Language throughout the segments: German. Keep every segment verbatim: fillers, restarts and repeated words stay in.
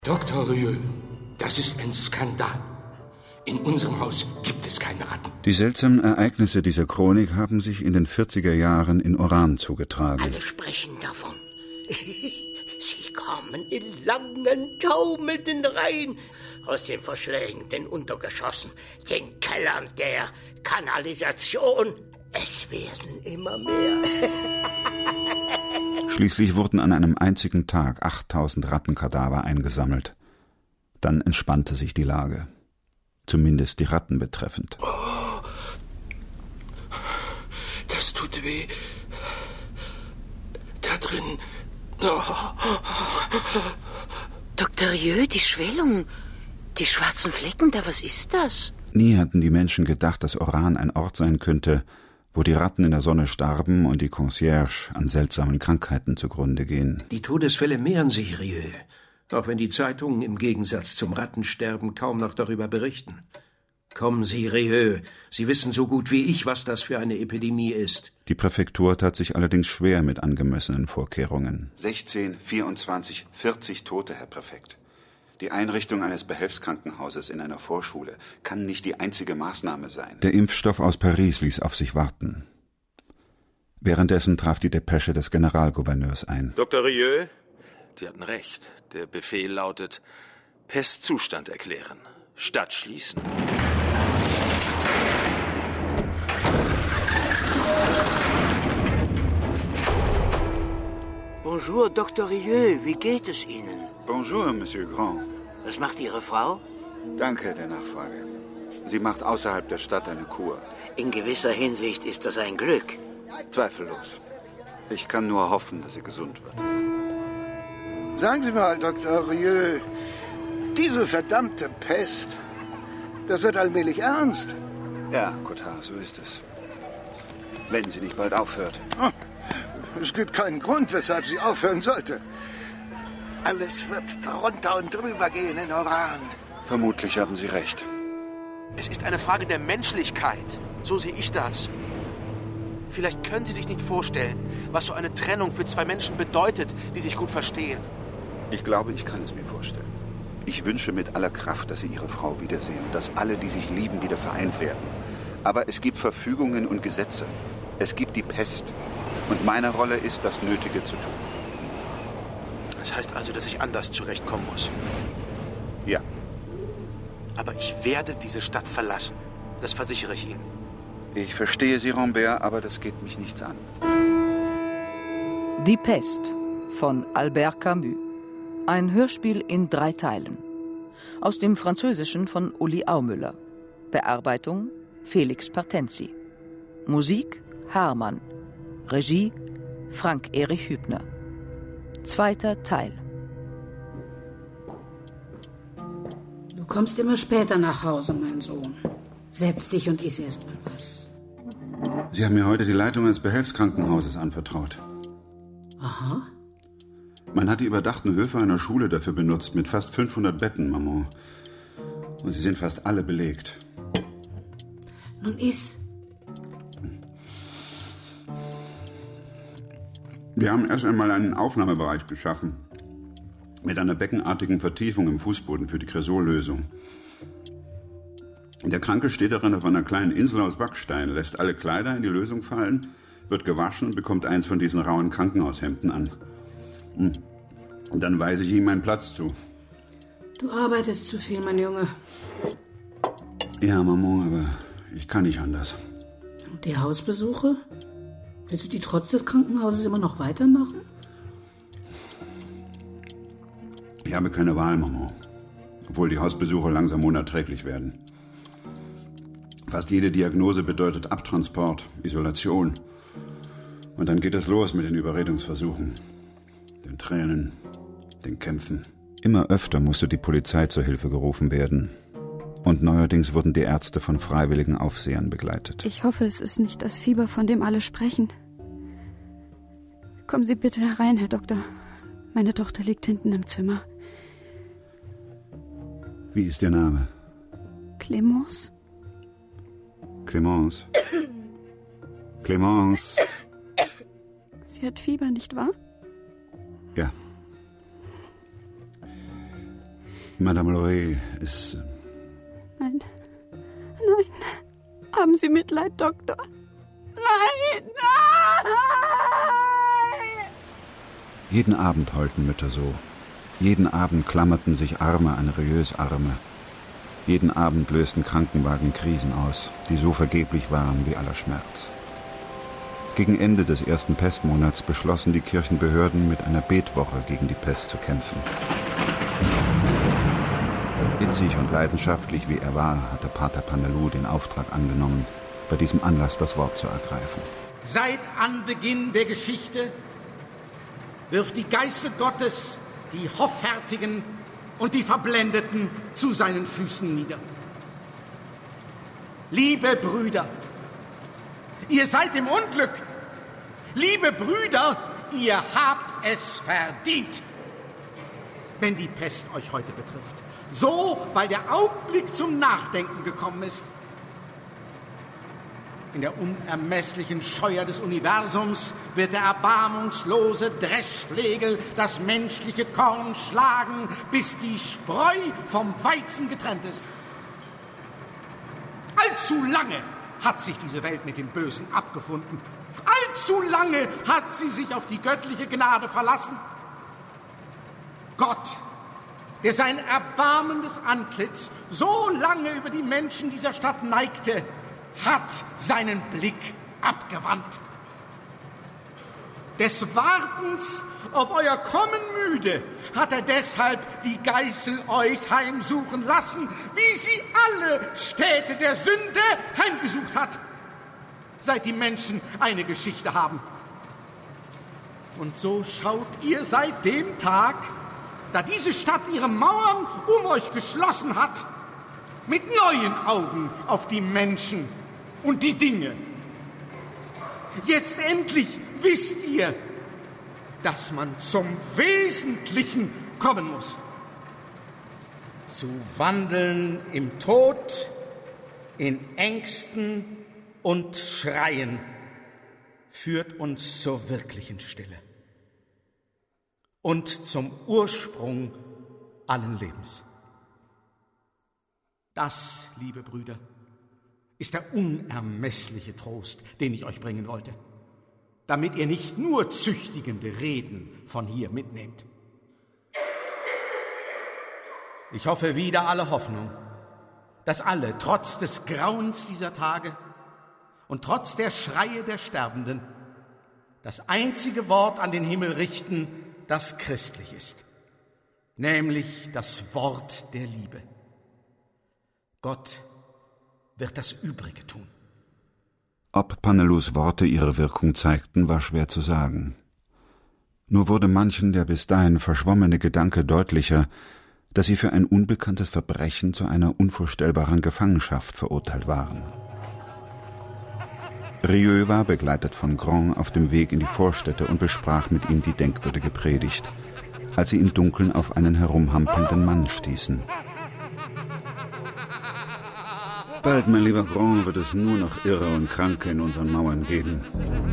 Doktor Rieu, das ist ein Skandal. In unserem Haus gibt es keine Ratten. Die seltsamen Ereignisse dieser Chronik haben sich in den vierziger Jahren in Oran zugetragen. Alle sprechen davon. Sie kommen in langen, taumelnden Reihen aus den verschlägenden Untergeschossen, den Kellern der Kanalisation. Es werden immer mehr. Schließlich wurden an einem einzigen Tag achttausend Rattenkadaver eingesammelt. Dann entspannte sich die Lage. Zumindest die Ratten betreffend. Oh, das tut weh. Da drin. Oh. Doktor Rieu, die Schwellung, die schwarzen Flecken da, was ist das? Nie hatten die Menschen gedacht, dass Oran ein Ort sein könnte, wo die Ratten in der Sonne starben und die Concierge an seltsamen Krankheiten zugrunde gehen. Die Todesfälle mehren sich, Rieu. Auch wenn die Zeitungen im Gegensatz zum Rattensterben kaum noch darüber berichten. Kommen Sie, Rieu. Sie wissen so gut wie ich, was das für eine Epidemie ist. Die Präfektur tat sich allerdings schwer mit angemessenen Vorkehrungen. sechzehn, vierundzwanzig, vierzig Tote, Herr Präfekt. Die Einrichtung eines Behelfskrankenhauses in einer Vorschule kann nicht die einzige Maßnahme sein. Der Impfstoff aus Paris ließ auf sich warten. Währenddessen traf die Depesche des Generalgouverneurs ein. Doktor Rieu, Sie hatten recht. Der Befehl lautet, Pestzustand erklären. Stadt schließen. Bonjour, Doktor Rieu. Wie geht es Ihnen? Bonjour, Monsieur Grand. Was macht Ihre Frau? Danke der Nachfrage. Sie macht außerhalb der Stadt eine Kur. In gewisser Hinsicht ist das ein Glück. Zweifellos. Ich kann nur hoffen, dass sie gesund wird. Sagen Sie mal, Doktor Rieu, diese verdammte Pest, das wird allmählich ernst. Ja, Cotard, so ist es. Wenn sie nicht bald aufhört. Oh, es gibt keinen Grund, weshalb sie aufhören sollte. Alles wird drunter und drüber gehen in Oran. Vermutlich haben Sie recht. Es ist eine Frage der Menschlichkeit. So sehe ich das. Vielleicht können Sie sich nicht vorstellen, was so eine Trennung für zwei Menschen bedeutet, die sich gut verstehen. Ich glaube, ich kann es mir vorstellen. Ich wünsche mit aller Kraft, dass Sie Ihre Frau wiedersehen, dass alle, die sich lieben, wieder vereint werden. Aber es gibt Verfügungen und Gesetze. Es gibt die Pest. Und meine Rolle ist, das Nötige zu tun. Das heißt also, dass ich anders zurechtkommen muss. Ja. Aber ich werde diese Stadt verlassen. Das versichere ich Ihnen. Ich verstehe Sie, Rambert, aber das geht mich nichts an. Die Pest von Albert Camus. Ein Hörspiel in drei Teilen. Aus dem Französischen von Uli Aumüller. Bearbeitung Felix Partenzi. Musik Hermann. Regie Frank-Erich Hübner. Zweiter Teil. Du kommst immer später nach Hause, mein Sohn. Setz dich und iss erst mal was. Sie haben mir heute die Leitung eines Behelfskrankenhauses anvertraut. Aha. Man hat die überdachten Höfe einer Schule dafür benutzt, mit fast fünfhundert Betten, Maman. Und sie sind fast alle belegt. Nun iss. Wir haben erst einmal einen Aufnahmebereich geschaffen. Mit einer beckenartigen Vertiefung im Fußboden für die Creusot-Lösung. Der Kranke steht darin auf einer kleinen Insel aus Backstein, lässt alle Kleider in die Lösung fallen, wird gewaschen und bekommt eins von diesen rauen Krankenhaushemden an. Und dann weise ich ihm meinen Platz zu. Du arbeitest zu viel, mein Junge. Ja, Maman, aber ich kann nicht anders. Und die Hausbesuche? Willst du die trotz des Krankenhauses immer noch weitermachen? Ich habe keine Wahl, Maman. Obwohl die Hausbesuche langsam unerträglich werden. Fast jede Diagnose bedeutet Abtransport, Isolation. Und dann geht es los mit den Überredungsversuchen, den Tränen, den Kämpfen. Immer öfter musste die Polizei zur Hilfe gerufen werden. Und neuerdings wurden die Ärzte von freiwilligen Aufsehern begleitet. Ich hoffe, es ist nicht das Fieber, von dem alle sprechen. Kommen Sie bitte herein, Herr Doktor. Meine Tochter liegt hinten im Zimmer. Wie ist Ihr Name? Clémence. Clémence. Clémence. Sie hat Fieber, nicht wahr? Ja. Madame Loret ist... Nein, nein. Haben Sie Mitleid, Doktor. Nein, nein! Jeden Abend heulten Mütter so. Jeden Abend klammerten sich Arme an Rieus Arme. Jeden Abend lösten Krankenwagen Krisen aus, die so vergeblich waren wie aller Schmerz. Gegen Ende des ersten Pestmonats beschlossen die Kirchenbehörden, mit einer Betwoche gegen die Pest zu kämpfen. Hitzig und leidenschaftlich wie er war, hatte Pater Pandelou den Auftrag angenommen, bei diesem Anlass das Wort zu ergreifen. Seit Anbeginn der Geschichte wirft die Geißel Gottes die Hoffärtigen und die Verblendeten zu seinen Füßen nieder. Liebe Brüder, ihr seid im Unglück. Liebe Brüder, ihr habt es verdient, wenn die Pest euch heute betrifft. So, weil der Augenblick zum Nachdenken gekommen ist. In der unermesslichen Scheuer des Universums wird der erbarmungslose Dreschflegel das menschliche Korn schlagen, bis die Spreu vom Weizen getrennt ist. Allzu lange hat sich diese Welt mit dem Bösen abgefunden. Allzu lange hat sie sich auf die göttliche Gnade verlassen. Gott, der sein erbarmendes Antlitz so lange über die Menschen dieser Stadt neigte, hat seinen Blick abgewandt. Des Wartens auf euer Kommen müde, hat er deshalb die Geißel euch heimsuchen lassen, wie sie alle Städte der Sünde heimgesucht hat, seit die Menschen eine Geschichte haben. Und so schaut ihr seit dem Tag, da diese Stadt ihre Mauern um euch geschlossen hat, mit neuen Augen auf die Menschen und die Dinge. Jetzt endlich wisst ihr, dass man zum Wesentlichen kommen muss. Zu wandeln im Tod, in Ängsten und Schreien führt uns zur wirklichen Stille und zum Ursprung allen Lebens. Das, liebe Brüder, ist der unermessliche Trost, den ich euch bringen wollte, damit ihr nicht nur züchtigende Reden von hier mitnehmt. Ich hoffe wider alle Hoffnung, dass alle, trotz des Grauens dieser Tage und trotz der Schreie der Sterbenden, das einzige Wort an den Himmel richten, das christlich ist, nämlich das Wort der Liebe. Gott wird das Übrige tun. Ob Pandelous Worte ihre Wirkung zeigten, war schwer zu sagen. Nur wurde manchen der bis dahin verschwommene Gedanke deutlicher, dass sie für ein unbekanntes Verbrechen zu einer unvorstellbaren Gefangenschaft verurteilt waren. Rieu war, begleitet von Grand, auf dem Weg in die Vorstädte und besprach mit ihm die denkwürdige Predigt, als sie im Dunkeln auf einen herumhampelnden Mann stießen. Bald, mein lieber Grand, wird es nur noch Irre und Kranke in unseren Mauern geben.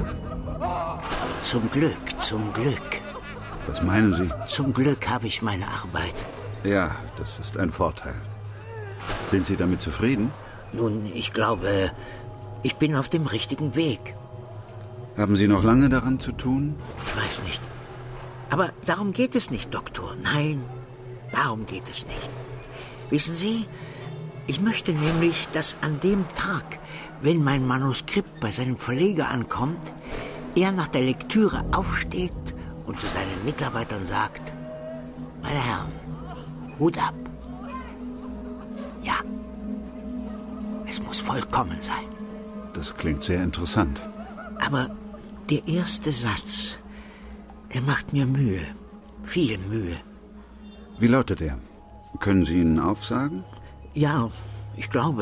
Zum Glück, zum Glück. Was meinen Sie? Zum Glück habe ich meine Arbeit. Ja, das ist ein Vorteil. Sind Sie damit zufrieden? Nun, ich glaube, ich bin auf dem richtigen Weg. Haben Sie noch lange daran zu tun? Ich weiß nicht. Aber darum geht es nicht, Doktor. Nein, darum geht es nicht. Wissen Sie, ich möchte nämlich, dass an dem Tag, wenn mein Manuskript bei seinem Verleger ankommt, er nach der Lektüre aufsteht und zu seinen Mitarbeitern sagt: Meine Herren, Hut ab. Ja, es muss vollkommen sein. Das klingt sehr interessant. Aber der erste Satz, er macht mir Mühe, viel Mühe. Wie lautet er? Können Sie ihn aufsagen? Ja, ich glaube.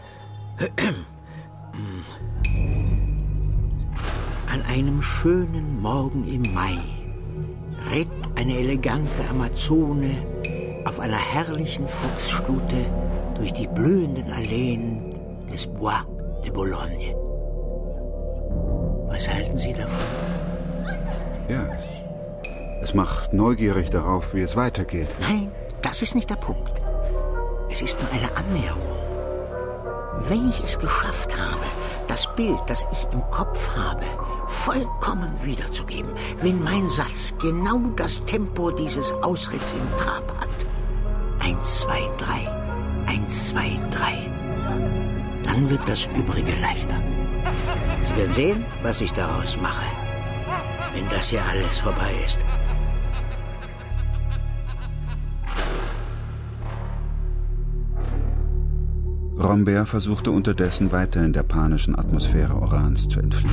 An einem schönen Morgen im Mai ritt eine elegante Amazone auf einer herrlichen Fuchsstute durch die blühenden Alleen des Bois de Boulogne. Was halten Sie davon? Ja, es macht neugierig darauf, wie es weitergeht. Nein, Das ist nicht der Punkt. Es ist nur eine Annäherung. Wenn ich es geschafft habe, das Bild, das ich im Kopf habe, vollkommen wiederzugeben, wenn mein Satz genau das Tempo dieses Ausritts im Trab hat. Eins, zwei, drei. Eins, zwei, drei. Dann wird das Übrige leichter. Sie werden sehen, was ich daraus mache, wenn das hier alles vorbei ist. Rambert versuchte unterdessen weiter in der panischen Atmosphäre Orans zu entfliehen.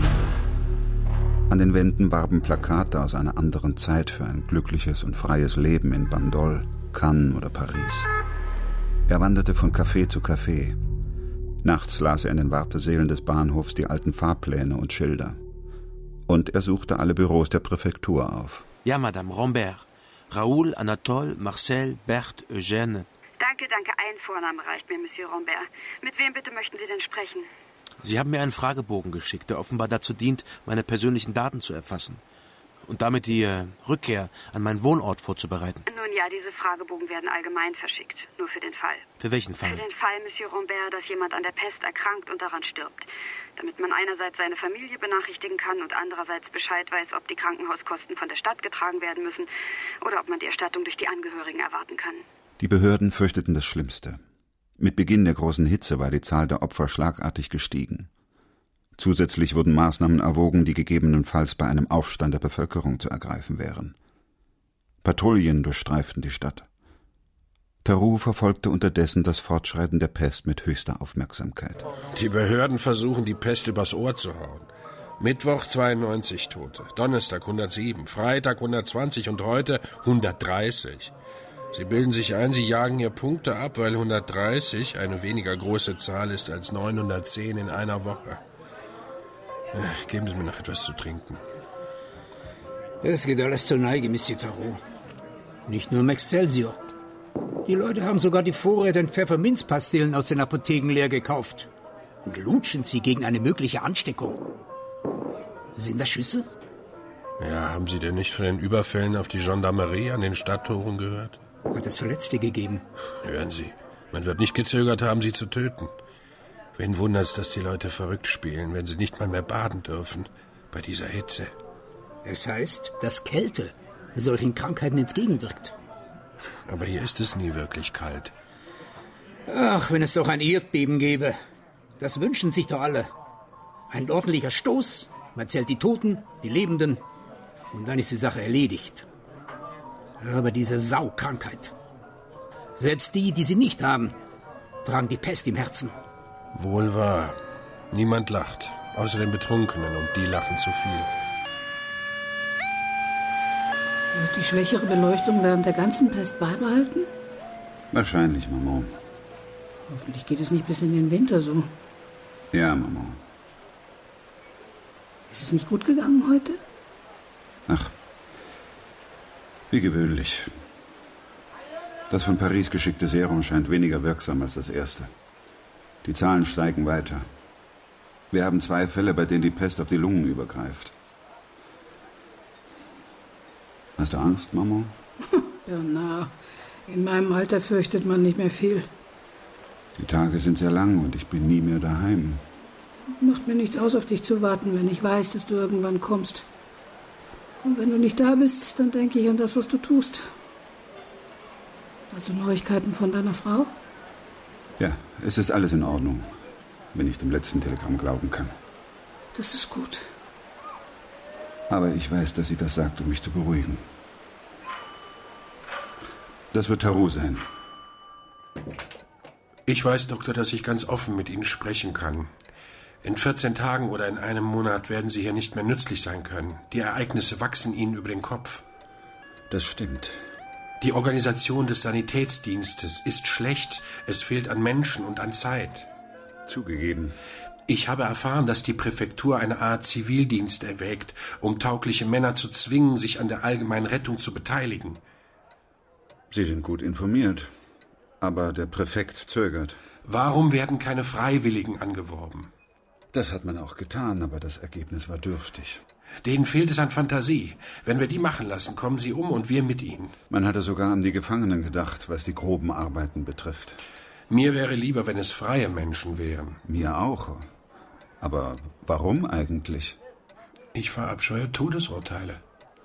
An den Wänden warben Plakate aus einer anderen Zeit für ein glückliches und freies Leben in Bandol, Cannes oder Paris. Er wanderte von Café zu Café. Nachts las er in den Wartesälen des Bahnhofs die alten Fahrpläne und Schilder. Und er suchte alle Büros der Präfektur auf. Ja, Madame, Rambert. Raoul, Anatole, Marcel, Berthe, Eugène. Danke, danke. Ein Vorname reicht mir, Monsieur Rambert. Mit wem bitte möchten Sie denn sprechen? Sie haben mir einen Fragebogen geschickt, der offenbar dazu dient, meine persönlichen Daten zu erfassen. Und damit die äh, Rückkehr an meinen Wohnort vorzubereiten. Nun ja, diese Fragebogen werden allgemein verschickt. Nur für den Fall. Für welchen Fall? Für den Fall, Monsieur Rambert, dass jemand an der Pest erkrankt und daran stirbt. Damit man einerseits seine Familie benachrichtigen kann und andererseits Bescheid weiß, ob die Krankenhauskosten von der Stadt getragen werden müssen oder ob man die Erstattung durch die Angehörigen erwarten kann. Die Behörden fürchteten das Schlimmste. Mit Beginn der großen Hitze war die Zahl der Opfer schlagartig gestiegen. Zusätzlich wurden Maßnahmen erwogen, die gegebenenfalls bei einem Aufstand der Bevölkerung zu ergreifen wären. Patrouillen durchstreiften die Stadt. Theroux verfolgte unterdessen das Fortschreiten der Pest mit höchster Aufmerksamkeit. Die Behörden versuchen, die Pest übers Ohr zu hauen. Mittwoch zweiundneunzig Tote, Donnerstag hundertsieben, Freitag hundertzwanzig und heute hundertdreißig. Sie bilden sich ein, sie jagen hier Punkte ab, weil hundertdreißig eine weniger große Zahl ist als neunhundertzehn in einer Woche. Geben Sie mir noch etwas zu trinken. Es geht alles zur Neige, Monsieur Theroux. Nicht nur im Excelsior. Die Leute haben sogar die Vorräte an Pfefferminzpastillen aus den Apotheken leer gekauft. Und lutschen sie gegen eine mögliche Ansteckung. Sind das Schüsse? Ja, haben Sie denn nicht von den Überfällen auf die Gendarmerie an den Stadttoren gehört? Hat es Verletzte gegeben? Hören Sie, man wird nicht gezögert haben, sie zu töten. Wen wundert's, dass die Leute verrückt spielen, wenn sie nicht mal mehr baden dürfen, bei dieser Hitze? Es heißt, dass Kälte solchen Krankheiten entgegenwirkt. Aber hier ist es nie wirklich kalt. Ach, wenn es doch ein Erdbeben gäbe. Das wünschen sich doch alle. Ein ordentlicher Stoß, man zählt die Toten, die Lebenden, und dann ist die Sache erledigt. Aber diese Saukrankheit. Selbst die, die sie nicht haben, tragen die Pest im Herzen. Wohl wahr. Niemand lacht, außer den Betrunkenen, und die lachen zu viel. Wird die schwächere Beleuchtung während der ganzen Pest beibehalten? Wahrscheinlich, Maman. Hoffentlich geht es nicht bis in den Winter so. Ja, Maman. Ist es nicht gut gegangen heute? Ach, wie gewöhnlich. Das von Paris geschickte Serum scheint weniger wirksam als das erste. Die Zahlen steigen weiter. Wir haben zwei Fälle, bei denen die Pest auf die Lungen übergreift. Hast du Angst, Maman? Ja, na, in meinem Alter fürchtet man nicht mehr viel. Die Tage sind sehr lang und ich bin nie mehr daheim. Macht mir nichts aus, auf dich zu warten, wenn ich weiß, dass du irgendwann kommst. Und wenn du nicht da bist, dann denke ich an das, was du tust. Hast du Neuigkeiten von deiner Frau? Ja, es ist alles in Ordnung, wenn ich dem letzten Telegramm glauben kann. Das ist gut. Aber ich weiß, dass sie das sagt, um mich zu beruhigen. Das wird Theroux sein. Ich weiß, Doktor, dass ich ganz offen mit Ihnen sprechen kann. In vierzehn Tagen oder in einem Monat werden Sie hier nicht mehr nützlich sein können. Die Ereignisse wachsen Ihnen über den Kopf. Das stimmt. Die Organisation des Sanitätsdienstes ist schlecht. Es fehlt an Menschen und an Zeit. Zugegeben. Ich habe erfahren, dass die Präfektur eine Art Zivildienst erwägt, um taugliche Männer zu zwingen, sich an der allgemeinen Rettung zu beteiligen. Sie sind gut informiert. Aber der Präfekt zögert. Warum werden keine Freiwilligen angeworben? Das hat man auch getan, aber das Ergebnis war dürftig. Denen fehlt es an Fantasie. Wenn wir die machen lassen, kommen sie um und wir mit ihnen. Man hatte sogar an die Gefangenen gedacht, was die groben Arbeiten betrifft. Mir wäre lieber, wenn es freie Menschen wären. Mir auch. Aber warum eigentlich? Ich verabscheue Todesurteile.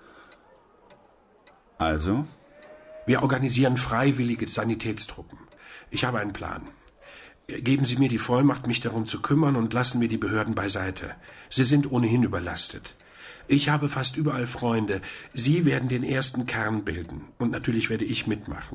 Also? Wir organisieren freiwillige Sanitätstruppen. Ich habe einen Plan. Geben Sie mir die Vollmacht, mich darum zu kümmern, und lassen mir die Behörden beiseite. Sie sind ohnehin überlastet. Ich habe fast überall Freunde. Sie werden den ersten Kern bilden. Und natürlich werde ich mitmachen.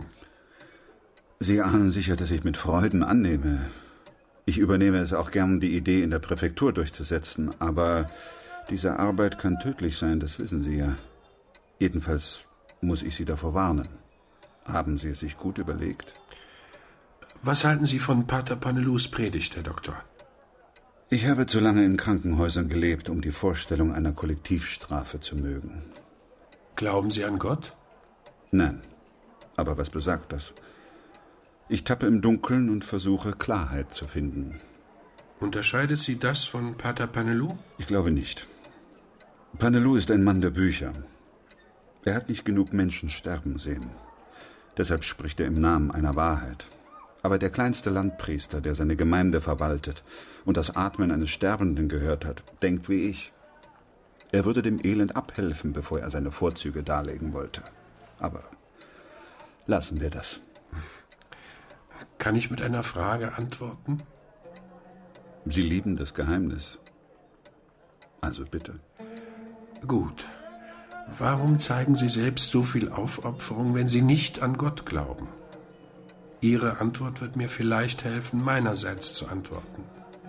Sie ahnen sicher, dass ich mit Freuden annehme. Ich übernehme es auch gern, die Idee in der Präfektur durchzusetzen. Aber diese Arbeit kann tödlich sein, das wissen Sie ja. Jedenfalls muss ich Sie davor warnen. Haben Sie es sich gut überlegt? Was halten Sie von Pater Panelus Predigt, Herr Doktor? Ich habe zu lange in Krankenhäusern gelebt, um die Vorstellung einer Kollektivstrafe zu mögen. Glauben Sie an Gott? Nein. Aber was besagt das? Ich tappe im Dunkeln und versuche, Klarheit zu finden. Unterscheidet Sie das von Pater Panelus? Ich glaube nicht. Panelus ist ein Mann der Bücher. Er hat nicht genug Menschen sterben sehen. Deshalb spricht er im Namen einer Wahrheit. Aber der kleinste Landpriester, der seine Gemeinde verwaltet und das Atmen eines Sterbenden gehört hat, denkt wie ich. Er würde dem Elend abhelfen, bevor er seine Vorzüge darlegen wollte. Aber lassen wir das. Kann ich mit einer Frage antworten? Sie lieben das Geheimnis. Also bitte. Gut. Warum zeigen Sie selbst so viel Aufopferung, wenn Sie nicht an Gott glauben? Ihre Antwort wird mir vielleicht helfen, meinerseits zu antworten.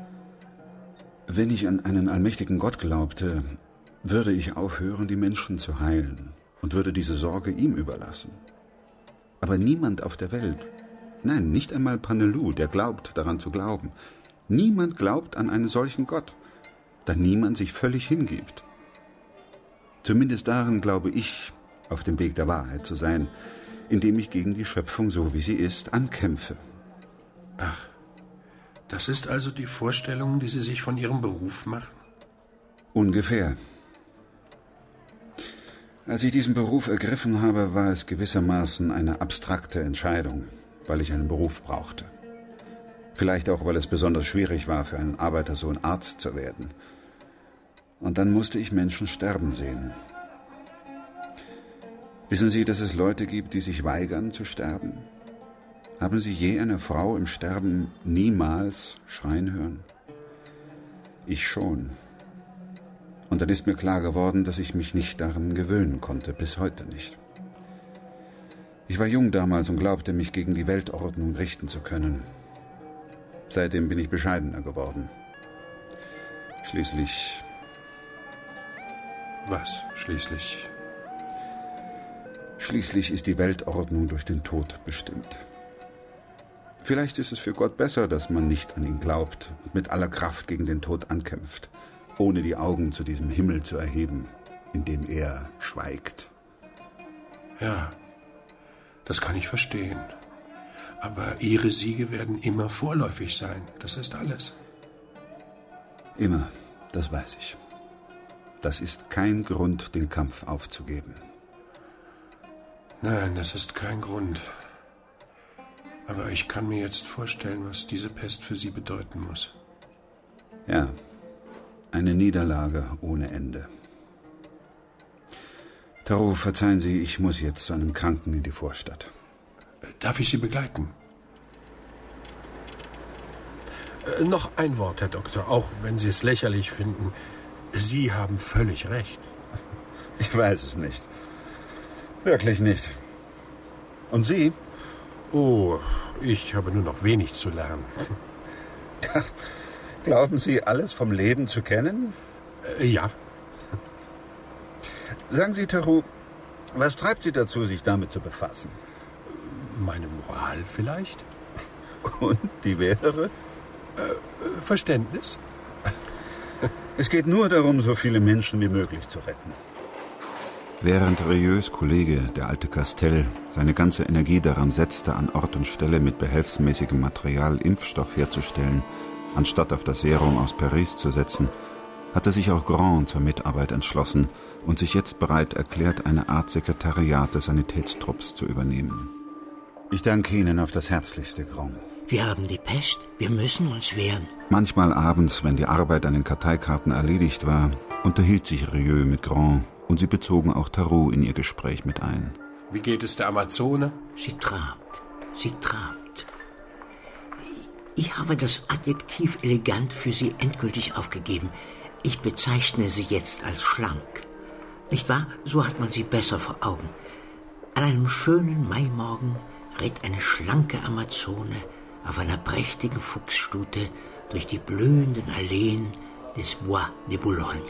Wenn ich an einen allmächtigen Gott glaubte, würde ich aufhören, die Menschen zu heilen und würde diese Sorge ihm überlassen. Aber niemand auf der Welt, nein, nicht einmal Panelus, der glaubt, daran zu glauben. Niemand glaubt an einen solchen Gott, da niemand sich völlig hingibt. Zumindest darin glaube ich, auf dem Weg der Wahrheit zu sein, indem ich gegen die Schöpfung, so wie sie ist, ankämpfe. Ach, das ist also die Vorstellung, die Sie sich von Ihrem Beruf machen? Ungefähr. Als ich diesen Beruf ergriffen habe, war es gewissermaßen eine abstrakte Entscheidung, weil ich einen Beruf brauchte. Vielleicht auch, weil es besonders schwierig war, für einen Arbeitersohn Arzt zu werden. Und dann musste ich Menschen sterben sehen. Wissen Sie, dass es Leute gibt, die sich weigern zu sterben? Haben Sie je eine Frau im Sterben niemals schreien hören? Ich schon. Und dann ist mir klar geworden, dass ich mich nicht daran gewöhnen konnte, bis heute nicht. Ich war jung damals und glaubte, mich gegen die Weltordnung richten zu können. Seitdem bin ich bescheidener geworden. Schließlich... Was schließlich? Schließlich ist die Weltordnung durch den Tod bestimmt. Vielleicht ist es für Gott besser, dass man nicht an ihn glaubt und mit aller Kraft gegen den Tod ankämpft, ohne die Augen zu diesem Himmel zu erheben, in dem er schweigt. Ja, das kann ich verstehen. Aber Ihre Siege werden immer vorläufig sein. Das ist alles. Immer, das weiß ich. Das ist kein Grund, den Kampf aufzugeben. Nein, das ist kein Grund. Aber ich kann mir jetzt vorstellen, was diese Pest für Sie bedeuten muss. Ja, eine Niederlage ohne Ende. Tarot, verzeihen Sie, ich muss jetzt zu einem Kranken in die Vorstadt. Darf ich Sie begleiten? Äh, noch ein Wort, Herr Doktor, auch wenn Sie es lächerlich finden. Sie haben völlig recht. Ich weiß es nicht. Wirklich nicht. Und Sie? Oh, ich habe nur noch wenig zu lernen. Glauben Sie, alles vom Leben zu kennen? Äh, ja. Sagen Sie, Tarot, was treibt Sie dazu, sich damit zu befassen? Meine Moral vielleicht? Und die wäre? Äh, Verständnis. Es geht nur darum, so viele Menschen wie möglich zu retten. Während Rieux Kollege, der alte Castell, seine ganze Energie daran setzte, an Ort und Stelle mit behelfsmäßigem Material Impfstoff herzustellen, anstatt auf das Serum aus Paris zu setzen, hatte sich auch Grand zur Mitarbeit entschlossen und sich jetzt bereit erklärt, eine Art Sekretariat des Sanitätstrupps zu übernehmen. Ich danke Ihnen auf das Herzlichste, Grand. Wir haben die Pest. Wir müssen uns wehren. Manchmal abends, wenn die Arbeit an den Karteikarten erledigt war, unterhielt sich Rieu mit Grand und sie bezogen auch Tarot in ihr Gespräch mit ein. Wie geht es der Amazone? Sie trabt. Sie trabt. Ich habe das Adjektiv elegant für sie endgültig aufgegeben. Ich bezeichne sie jetzt als schlank. Nicht wahr? So hat man sie besser vor Augen. An einem schönen Maimorgen ritt eine schlanke Amazone auf einer prächtigen Fuchsstute durch die blühenden Alleen des Bois de Boulogne.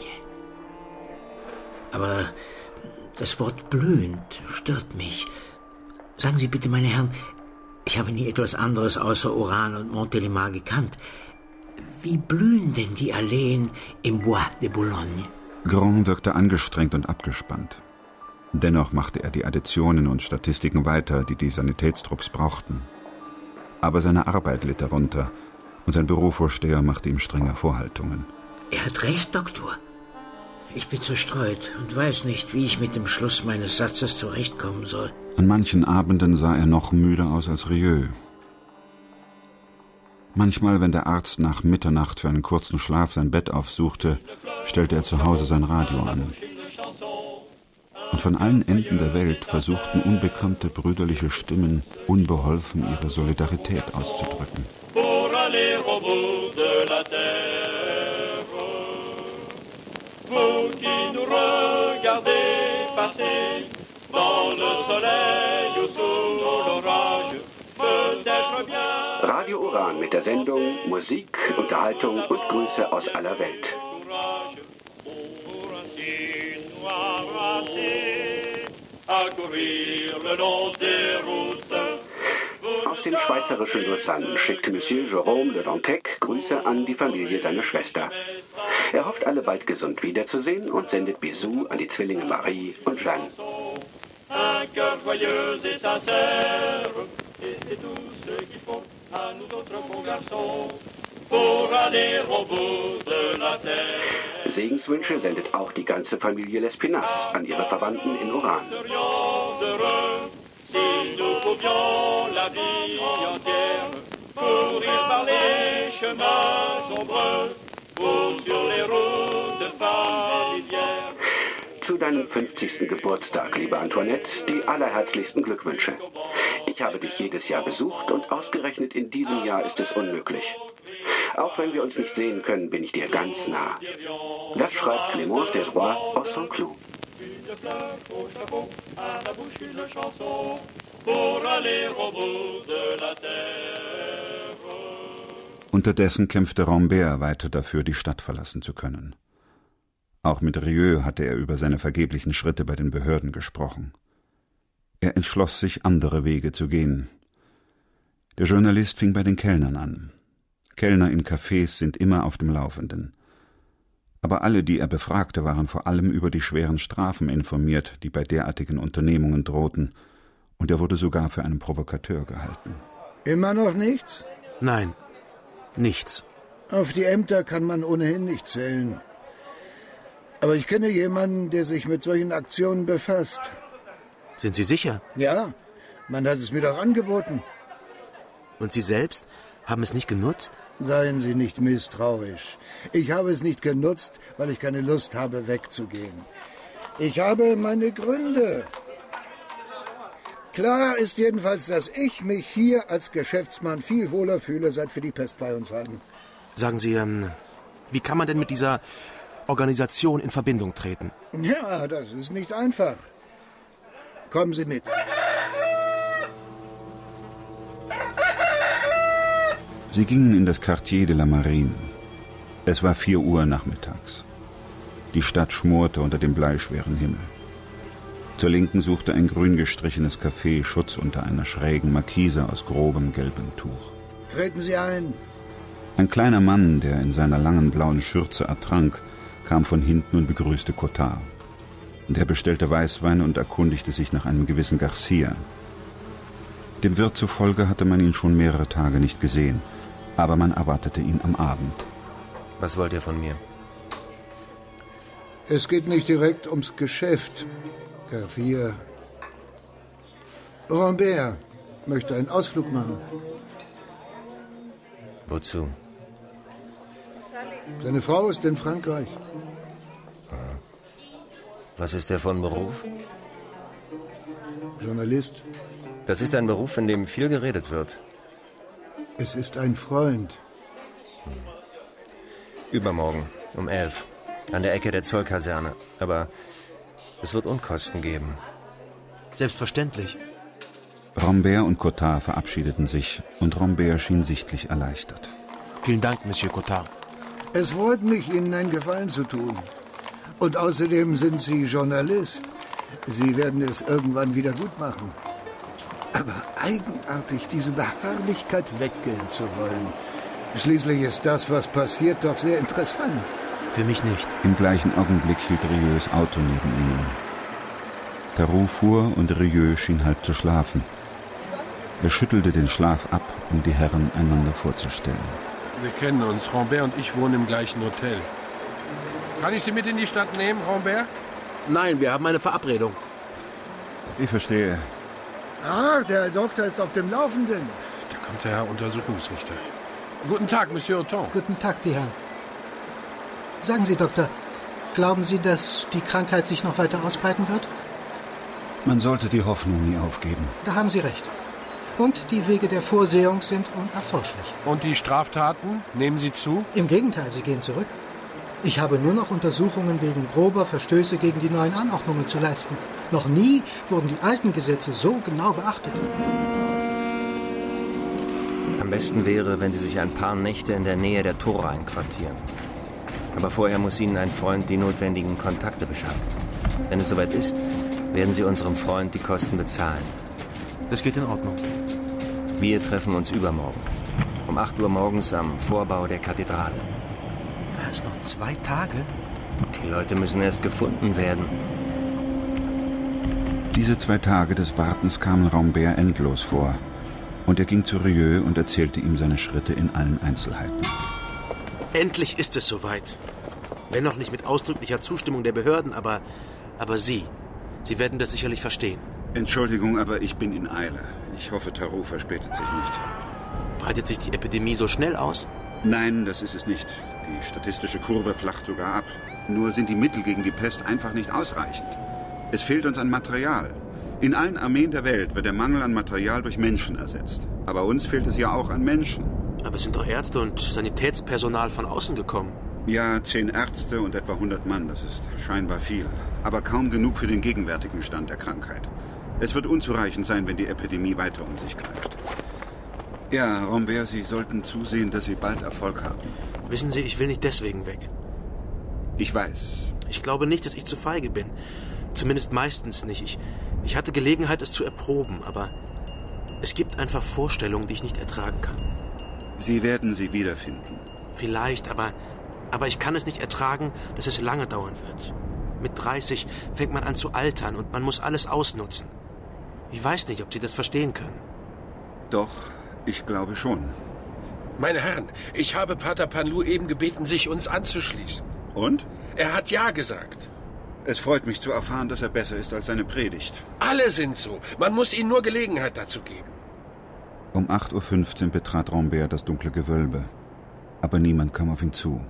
Aber das Wort blühend stört mich. Sagen Sie bitte, meine Herren, ich habe nie etwas anderes außer Oran und Montélimar gekannt. Wie blühen denn die Alleen im Bois de Boulogne? Grand wirkte angestrengt und abgespannt. Dennoch machte er die Additionen und Statistiken weiter, die die Sanitätstrupps brauchten. Aber seine Arbeit litt darunter und sein Bürovorsteher machte ihm strenge Vorhaltungen. Er hat recht, Doktor. Ich bin zerstreut und weiß nicht, wie ich mit dem Schluss meines Satzes zurechtkommen soll. An manchen Abenden sah er noch müder aus als Rieu. Manchmal, wenn der Arzt nach Mitternacht für einen kurzen Schlaf sein Bett aufsuchte, stellte er zu Hause sein Radio an. Und von allen Enden der Welt versuchten unbekannte brüderliche Stimmen unbeholfen ihre Solidarität auszudrücken. Radio Oran mit der Sendung Musik, Unterhaltung und Grüße aus aller Welt. Aus dem schweizerischen Lausanne schickt Monsieur Jérôme Le Dantec Grüße an die Familie seiner Schwester. Er hofft, alle bald gesund wiederzusehen und sendet Bisous an die Zwillinge Marie und Jeanne. Segenswünsche sendet auch die ganze Familie Lespinasse an ihre Verwandten in Oran. Zu deinem fünfzigsten Geburtstag, liebe Antoinette, die allerherzlichsten Glückwünsche. Ich habe dich jedes Jahr besucht und ausgerechnet in diesem Jahr ist es unmöglich. Auch wenn wir uns nicht sehen können, bin ich dir ganz nah. Das schreibt Clémence Desrois aus Saint-Cloud. Unterdessen kämpfte Rambert weiter dafür, die Stadt verlassen zu können. Auch mit Rieu hatte er über seine vergeblichen Schritte bei den Behörden gesprochen. Er entschloss sich, andere Wege zu gehen. Der Journalist fing bei den Kellnern an. Kellner in Cafés sind immer auf dem Laufenden. Aber alle, die er befragte, waren vor allem über die schweren Strafen informiert, die bei derartigen Unternehmungen drohten, und er wurde sogar für einen Provokateur gehalten. Immer noch nichts? Nein, nichts. Auf die Ämter kann man ohnehin nicht zählen. Aber ich kenne jemanden, der sich mit solchen Aktionen befasst. Sind Sie sicher? Ja, man hat es mir doch angeboten. Und Sie selbst haben es nicht genutzt? Seien Sie nicht misstrauisch. Ich habe es nicht genutzt, weil ich keine Lust habe, wegzugehen. Ich habe meine Gründe. Klar ist jedenfalls, dass ich mich hier als Geschäftsmann viel wohler fühle, seit wir die Pest bei uns haben. Sagen Sie, ähm, wie kann man denn mit dieser Organisation in Verbindung treten? Ja, das ist nicht einfach. Kommen Sie mit. Sie gingen in das Quartier de la Marine. Es war vier Uhr nachmittags. Die Stadt schmorte unter dem bleischweren Himmel. Zur Linken suchte ein grün gestrichenes Café Schutz unter einer schrägen Markise aus grobem gelbem Tuch. Treten Sie ein. Ein kleiner Mann, der in seiner langen blauen Schürze ertrank, kam von hinten und begrüßte Cottard. Der bestellte Weißwein und erkundigte sich nach einem gewissen Garcia. Dem Wirt zufolge hatte man ihn schon mehrere Tage nicht gesehen, aber man erwartete ihn am Abend. Was wollt ihr von mir? Es geht nicht direkt ums Geschäft, Garcia. Rambert möchte einen Ausflug machen. Wozu? Seine Frau ist in Frankreich. Was ist er von Beruf? Journalist. Das ist ein Beruf, in dem viel geredet wird. Es ist ein Freund. Übermorgen, um elf. An der Ecke der Zollkaserne. Aber es wird Unkosten geben. Selbstverständlich. Rambert und Cottard verabschiedeten sich und Rambert schien sichtlich erleichtert. Vielen Dank, Monsieur Cottard. Es freut mich, Ihnen einen Gefallen zu tun. Und außerdem sind Sie Journalist. Sie werden es irgendwann wieder gut machen. Aber eigenartig, diese Beharrlichkeit weggehen zu wollen. Schließlich ist das, was passiert, doch sehr interessant. Für mich nicht. Im gleichen Augenblick hielt Rieuxs Auto neben ihnen. Theroux fuhr und Rieux schien halb zu schlafen. Er schüttelte den Schlaf ab, um die Herren einander vorzustellen. Wir kennen uns. Rambert und ich wohnen im gleichen Hotel. Kann ich Sie mit in die Stadt nehmen, Rambert? Nein, wir haben eine Verabredung. Ich verstehe. Ah, der Doktor ist auf dem Laufenden. Da kommt der Herr Untersuchungsrichter. Guten Tag, Monsieur Auton. Guten Tag, die Herren. Sagen Sie, Doktor, glauben Sie, dass die Krankheit sich noch weiter ausbreiten wird? Man sollte die Hoffnung nie aufgeben. Da haben Sie recht. Und die Wege der Vorsehung sind unerforschlich. Und die Straftaten? Nehmen sie zu? Im Gegenteil, sie gehen zurück. Ich habe nur noch Untersuchungen wegen grober Verstöße gegen die neuen Anordnungen zu leisten. Noch nie wurden die alten Gesetze so genau beachtet. Am besten wäre, wenn Sie sich ein paar Nächte in der Nähe der Tore einquartieren. Aber vorher muss Ihnen ein Freund die notwendigen Kontakte beschaffen. Wenn es soweit ist, werden Sie unserem Freund die Kosten bezahlen. Das geht in Ordnung. Wir treffen uns übermorgen. Um acht Uhr morgens am Vorbau der Kathedrale. War es noch zwei Tage? Die Leute müssen erst gefunden werden. Diese zwei Tage des Wartens kamen Rambert endlos vor. Und er ging zu Rieux und erzählte ihm seine Schritte in allen Einzelheiten. Endlich ist es soweit. Wenn noch nicht mit ausdrücklicher Zustimmung der Behörden, aber, aber Sie, Sie werden das sicherlich verstehen. Entschuldigung, aber ich bin in Eile. Ich hoffe, Theroux verspätet sich nicht. Breitet sich die Epidemie so schnell aus? Nein, das ist es nicht. Die statistische Kurve flacht sogar ab. Nur sind die Mittel gegen die Pest einfach nicht ausreichend. Es fehlt uns an Material. In allen Armeen der Welt wird der Mangel an Material durch Menschen ersetzt. Aber uns fehlt es ja auch an Menschen. Aber es sind doch Ärzte und Sanitätspersonal von außen gekommen. Ja, zehn Ärzte und etwa hundert Mann. Das ist scheinbar viel. Aber kaum genug für den gegenwärtigen Stand der Krankheit. Es wird unzureichend sein, wenn die Epidemie weiter um sich greift. Ja, Rambert, Sie sollten zusehen, dass Sie bald Erfolg haben. Wissen Sie, ich will nicht deswegen weg. Ich weiß. Ich glaube nicht, dass ich zu feige bin. Zumindest meistens nicht. Ich, ich hatte Gelegenheit, es zu erproben, aber es gibt einfach Vorstellungen, die ich nicht ertragen kann. Sie werden sie wiederfinden. Vielleicht, aber, aber ich kann es nicht ertragen, dass es lange dauern wird. Mit dreißig fängt man an zu altern und man muss alles ausnutzen. Ich weiß nicht, ob Sie das verstehen können. Doch, ich glaube schon. Meine Herren, ich habe Pater Panlou eben gebeten, sich uns anzuschließen. Und? Er hat Ja gesagt. Es freut mich zu erfahren, dass er besser ist als seine Predigt. Alle sind so. Man muss ihnen nur Gelegenheit dazu geben. Um acht Uhr fünfzehn betrat Rambert das dunkle Gewölbe. Aber niemand kam auf ihn zu.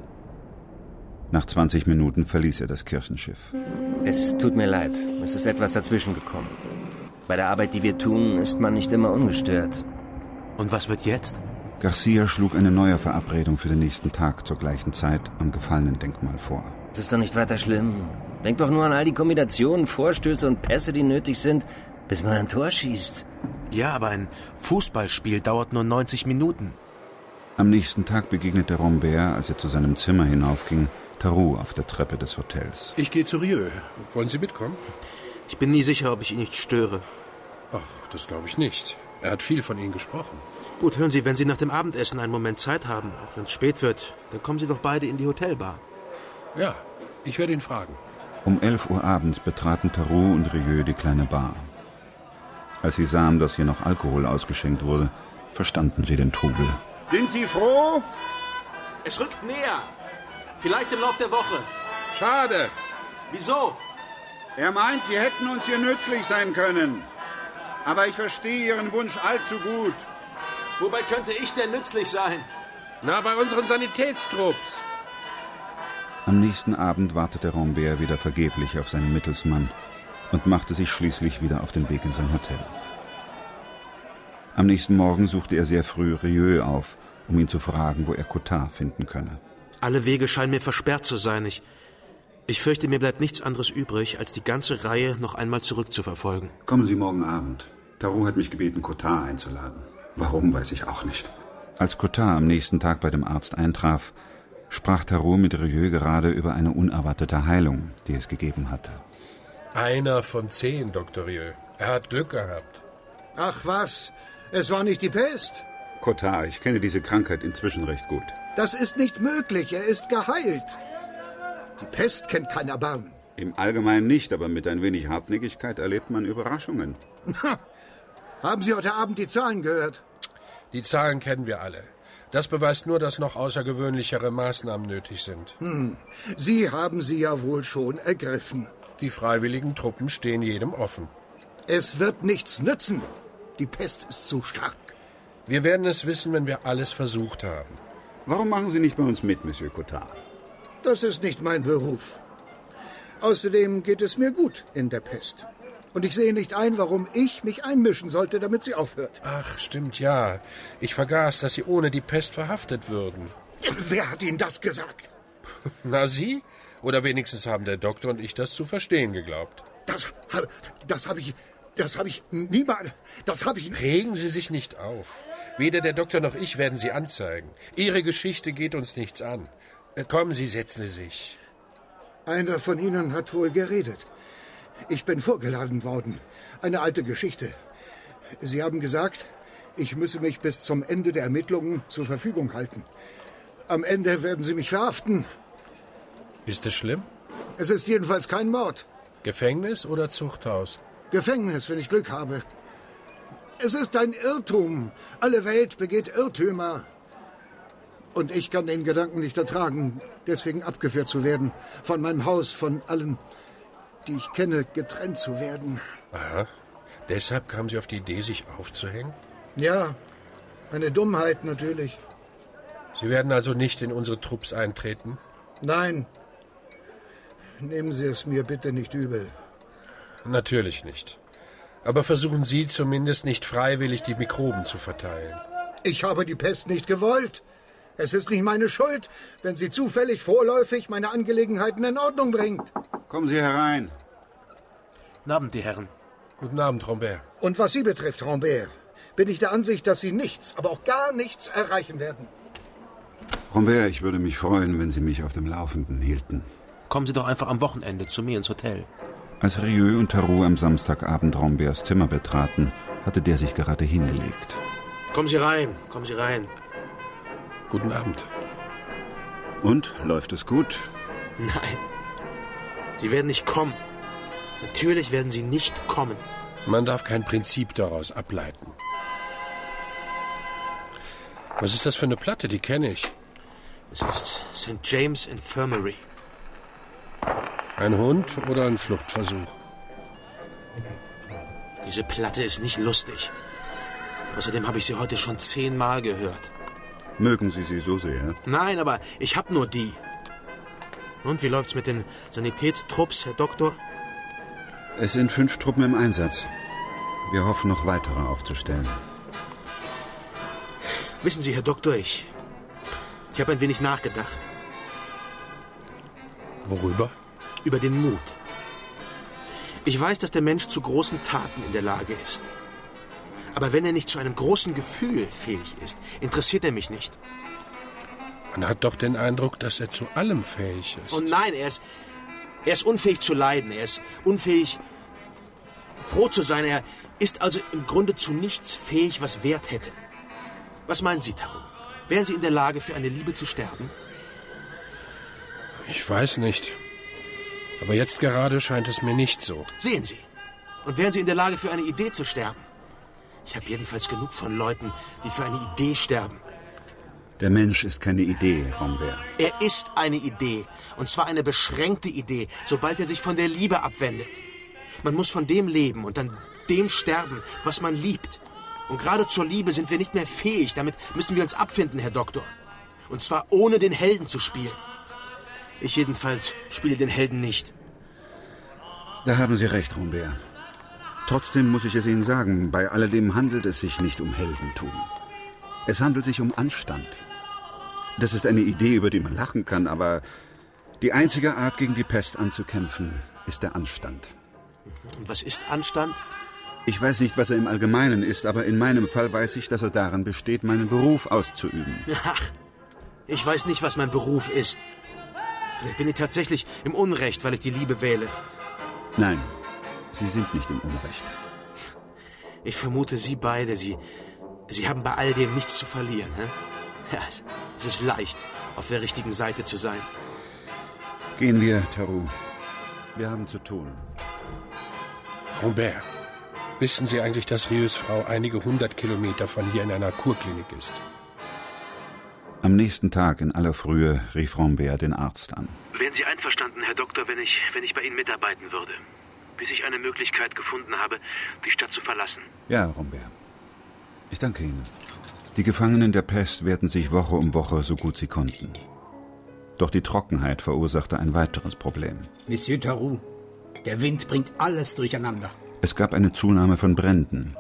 Nach zwanzig Minuten verließ er das Kirchenschiff. Es tut mir leid. Es ist etwas dazwischen gekommen. Bei der Arbeit, die wir tun, ist man nicht immer ungestört. Und was wird jetzt? Garcia schlug eine neue Verabredung für den nächsten Tag zur gleichen Zeit am Gefallenendenkmal vor. Es ist doch nicht weiter schlimm. Denk doch nur an all die Kombinationen, Vorstöße und Pässe, die nötig sind, bis man ein Tor schießt. Ja, aber ein Fußballspiel dauert nur neunzig Minuten. Am nächsten Tag begegnete Rambert, als er zu seinem Zimmer hinaufging, Theroux auf der Treppe des Hotels. Ich gehe zu Rieux. Wollen Sie mitkommen? Ich bin nie sicher, ob ich ihn nicht störe. Ach, das glaube ich nicht. Er hat viel von Ihnen gesprochen. Gut, hören Sie, wenn Sie nach dem Abendessen einen Moment Zeit haben, auch wenn es spät wird, dann kommen Sie doch beide in die Hotelbar. Ja, ich werde ihn fragen. Um elf Uhr abends betraten Theroux und Rieux die kleine Bar. Als sie sahen, dass hier noch Alkohol ausgeschenkt wurde, verstanden sie den Trubel. Sind Sie froh? Es rückt näher. Vielleicht im Lauf der Woche. Schade. Wieso? Er meint, Sie hätten uns hier nützlich sein können. Aber ich verstehe Ihren Wunsch allzu gut. Wobei könnte ich denn nützlich sein? Na, bei unseren Sanitätstrupps. Am nächsten Abend wartete Rambert wieder vergeblich auf seinen Mittelsmann und machte sich schließlich wieder auf den Weg in sein Hotel. Am nächsten Morgen suchte er sehr früh Rieu auf, um ihn zu fragen, wo er Cottard finden könne. Alle Wege scheinen mir versperrt zu sein. Ich, ich fürchte, mir bleibt nichts anderes übrig, als die ganze Reihe noch einmal zurückzuverfolgen. Kommen Sie morgen Abend. Tarot hat mich gebeten, Cottard einzuladen. Warum, weiß ich auch nicht. Als Cottard am nächsten Tag bei dem Arzt eintraf, sprach Tarot mit Rieu gerade über eine unerwartete Heilung, die es gegeben hatte. Einer von zehn, Doktor Rieu. Er hat Glück gehabt. Ach was, es war nicht die Pest. Cottard, ich kenne diese Krankheit inzwischen recht gut. Das ist nicht möglich, er ist geheilt. Die Pest kennt kein Erbarmen. Im Allgemeinen nicht, aber mit ein wenig Hartnäckigkeit erlebt man Überraschungen. Haben Sie heute Abend die Zahlen gehört? Die Zahlen kennen wir alle. Das beweist nur, dass noch außergewöhnlichere Maßnahmen nötig sind. Hm. Sie haben sie ja wohl schon ergriffen. Die freiwilligen Truppen stehen jedem offen. Es wird nichts nützen. Die Pest ist zu stark. Wir werden es wissen, wenn wir alles versucht haben. Warum machen Sie nicht bei uns mit, Monsieur Cottard? Das ist nicht mein Beruf. Außerdem geht es mir gut in der Pest. Und ich sehe nicht ein, warum ich mich einmischen sollte, damit sie aufhört. Ach, stimmt, ja. Ich vergaß, dass Sie ohne die Pest verhaftet würden. Wer hat Ihnen das gesagt? Na, Sie? Oder wenigstens haben der Doktor und ich das zu verstehen geglaubt. Das, das habe ich, das habe ich niemals, das habe ich... Regen Sie sich nicht auf. Weder der Doktor noch ich werden Sie anzeigen. Ihre Geschichte geht uns nichts an. Kommen Sie, setzen Sie sich. Einer von Ihnen hat wohl geredet. Ich bin vorgeladen worden. Eine alte Geschichte. Sie haben gesagt, ich müsse mich bis zum Ende der Ermittlungen zur Verfügung halten. Am Ende werden Sie mich verhaften. Ist es schlimm? Es ist jedenfalls kein Mord. Gefängnis oder Zuchthaus? Gefängnis, wenn ich Glück habe. Es ist ein Irrtum. Alle Welt begeht Irrtümer. Und ich kann den Gedanken nicht ertragen, deswegen abgeführt zu werden. Von meinem Haus, von allen, die ich kenne, getrennt zu werden. Aha. Deshalb kamen Sie auf die Idee, sich aufzuhängen? Ja, eine Dummheit natürlich. Sie werden also nicht in unsere Trupps eintreten? Nein. Nehmen Sie es mir bitte nicht übel. Natürlich nicht. Aber versuchen Sie zumindest nicht freiwillig die Mikroben zu verteilen. Ich habe die Pest nicht gewollt. Es ist nicht meine Schuld, wenn sie zufällig vorläufig meine Angelegenheiten in Ordnung bringt. Kommen Sie herein. Guten Abend, die Herren. Guten Abend, Rambert. Und was Sie betrifft, Rambert, bin ich der Ansicht, dass Sie nichts, aber auch gar nichts erreichen werden. Rambert, ich würde mich freuen, wenn Sie mich auf dem Laufenden hielten. Kommen Sie doch einfach am Wochenende zu mir ins Hotel. Als Rieu und Tarot am Samstagabend Ramberts Zimmer betraten, hatte der sich gerade hingelegt. Kommen Sie rein, kommen Sie rein. Guten Abend. Und, läuft es gut? Nein. Sie werden nicht kommen. Natürlich werden Sie nicht kommen. Man darf kein Prinzip daraus ableiten. Was ist das für eine Platte? Die kenne ich. Es ist Saint James Infirmary. Ein Hund oder ein Fluchtversuch? Diese Platte ist nicht lustig. Außerdem habe ich sie heute schon zehnmal gehört. Mögen Sie sie so sehr? Nein, aber ich habe nur die. Und wie läuft's mit den Sanitätstrupps, Herr Doktor? Es sind fünf Truppen im Einsatz. Wir hoffen, noch weitere aufzustellen. Wissen Sie, Herr Doktor, ich... Ich habe ein wenig nachgedacht. Worüber? Über den Mut. Ich weiß, dass der Mensch zu großen Taten in der Lage ist. Aber wenn er nicht zu einem großen Gefühl fähig ist, interessiert er mich nicht. Man hat doch den Eindruck, dass er zu allem fähig ist. Und nein, er ist, er ist unfähig zu leiden. Er ist unfähig, froh zu sein. Er ist also im Grunde zu nichts fähig, was Wert hätte. Was meinen Sie, Tarot? Wären Sie in der Lage, für eine Liebe zu sterben? Ich weiß nicht. Aber jetzt gerade scheint es mir nicht so. Sehen Sie. Und wären Sie in der Lage, für eine Idee zu sterben? Ich habe jedenfalls genug von Leuten, die für eine Idee sterben. Der Mensch ist keine Idee, Rambert. Er ist eine Idee. Und zwar eine beschränkte Idee, sobald er sich von der Liebe abwendet. Man muss von dem leben und dann dem sterben, was man liebt. Und gerade zur Liebe sind wir nicht mehr fähig. Damit müssen wir uns abfinden, Herr Doktor. Und zwar ohne den Helden zu spielen. Ich jedenfalls spiele den Helden nicht. Da haben Sie recht, Rambert. Trotzdem muss ich es Ihnen sagen, bei alledem handelt es sich nicht um Heldentum. Es handelt sich um Anstand. Das ist eine Idee, über die man lachen kann, aber die einzige Art, gegen die Pest anzukämpfen, ist der Anstand. Und was ist Anstand? Ich weiß nicht, was er im Allgemeinen ist, aber in meinem Fall weiß ich, dass er darin besteht, meinen Beruf auszuüben. Ach, ich weiß nicht, was mein Beruf ist. Vielleicht bin ich tatsächlich im Unrecht, weil ich die Liebe wähle. Nein, Sie sind nicht im Unrecht. Ich vermute, Sie beide, Sie, Sie haben bei all dem nichts zu verlieren. Hä? Ja, es, es ist leicht, auf der richtigen Seite zu sein. Gehen wir, Tarou. Wir haben zu tun. Robert, wissen Sie eigentlich, dass Rieus Frau einige hundert Kilometer von hier in einer Kurklinik ist? Am nächsten Tag in aller Frühe rief Rambert den Arzt an. Wären Sie einverstanden, Herr Doktor, wenn ich, wenn ich bei Ihnen mitarbeiten würde? Bis ich eine Möglichkeit gefunden habe, die Stadt zu verlassen. Ja, Rambert. Ich danke Ihnen. Die Gefangenen der Pest wehrten sich Woche um Woche so gut sie konnten. Doch die Trockenheit verursachte ein weiteres Problem. Monsieur Tarou, der Wind bringt alles durcheinander. Es gab eine Zunahme von Bränden.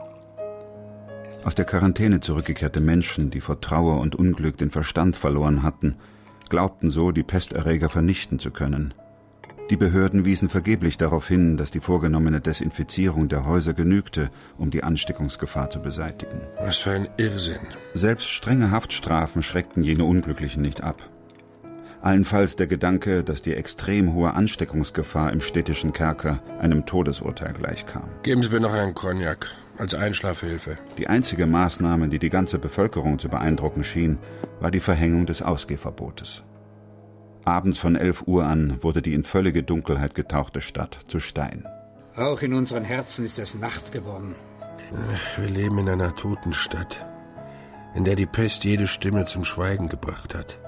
Aus der Quarantäne zurückgekehrte Menschen, die vor Trauer und Unglück den Verstand verloren hatten, glaubten so, die Pesterreger vernichten zu können. Die Behörden wiesen vergeblich darauf hin, dass die vorgenommene Desinfizierung der Häuser genügte, um die Ansteckungsgefahr zu beseitigen. Was für ein Irrsinn. Selbst strenge Haftstrafen schreckten jene Unglücklichen nicht ab. Allenfalls der Gedanke, dass die extrem hohe Ansteckungsgefahr im städtischen Kerker einem Todesurteil gleichkam. Geben Sie mir noch einen Cognac als Einschlafhilfe. Die einzige Maßnahme, die die ganze Bevölkerung zu beeindrucken schien, war die Verhängung des Ausgehverbotes. Abends von elf Uhr an wurde die in völlige Dunkelheit getauchte Stadt zu Stein. Auch in unseren Herzen ist es Nacht geworden. Ach, wir leben in einer toten Stadt, in der die Pest jede Stimme zum Schweigen gebracht hat.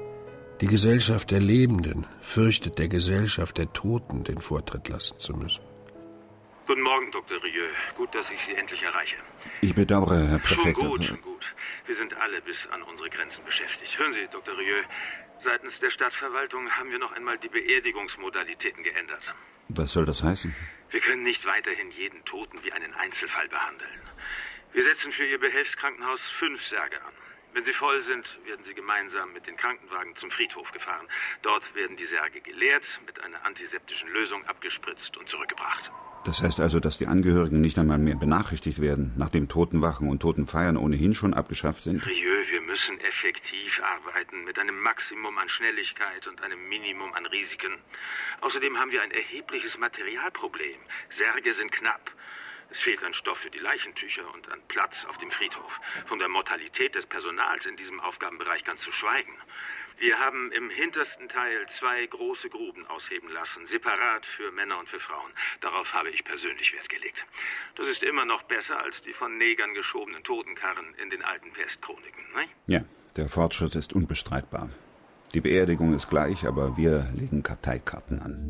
Die Gesellschaft der Lebenden fürchtet der Gesellschaft der Toten den Vortritt lassen zu müssen. Guten Morgen, Doktor Rieu. Gut, dass ich Sie endlich erreiche. Ich bedauere, Herr Präfekt. Schon gut, schon gut. Wir sind alle bis an unsere Grenzen beschäftigt. Hören Sie, Doktor Rieu, seitens der Stadtverwaltung haben wir noch einmal die Beerdigungsmodalitäten geändert. Was soll das heißen? Wir können nicht weiterhin jeden Toten wie einen Einzelfall behandeln. Wir setzen für Ihr Behelfskrankenhaus fünf Särge an. Wenn sie voll sind, werden sie gemeinsam mit den Krankenwagen zum Friedhof gefahren. Dort werden die Särge geleert, mit einer antiseptischen Lösung abgespritzt und zurückgebracht. Das heißt also, dass die Angehörigen nicht einmal mehr benachrichtigt werden, nachdem Totenwachen und Totenfeiern ohnehin schon abgeschafft sind? Rieu, wir müssen effektiv arbeiten, mit einem Maximum an Schnelligkeit und einem Minimum an Risiken. Außerdem haben wir ein erhebliches Materialproblem. Särge sind knapp. Es fehlt an Stoff für die Leichentücher und an Platz auf dem Friedhof. Von der Mortalität des Personals in diesem Aufgabenbereich ganz zu schweigen. Wir haben im hintersten Teil zwei große Gruben ausheben lassen, separat für Männer und für Frauen. Darauf habe ich persönlich Wert gelegt. Das ist immer noch besser als die von Negern geschobenen Totenkarren in den alten Pestchroniken, ne? Ja, der Fortschritt ist unbestreitbar. Die Beerdigung ist gleich, aber wir legen Karteikarten an.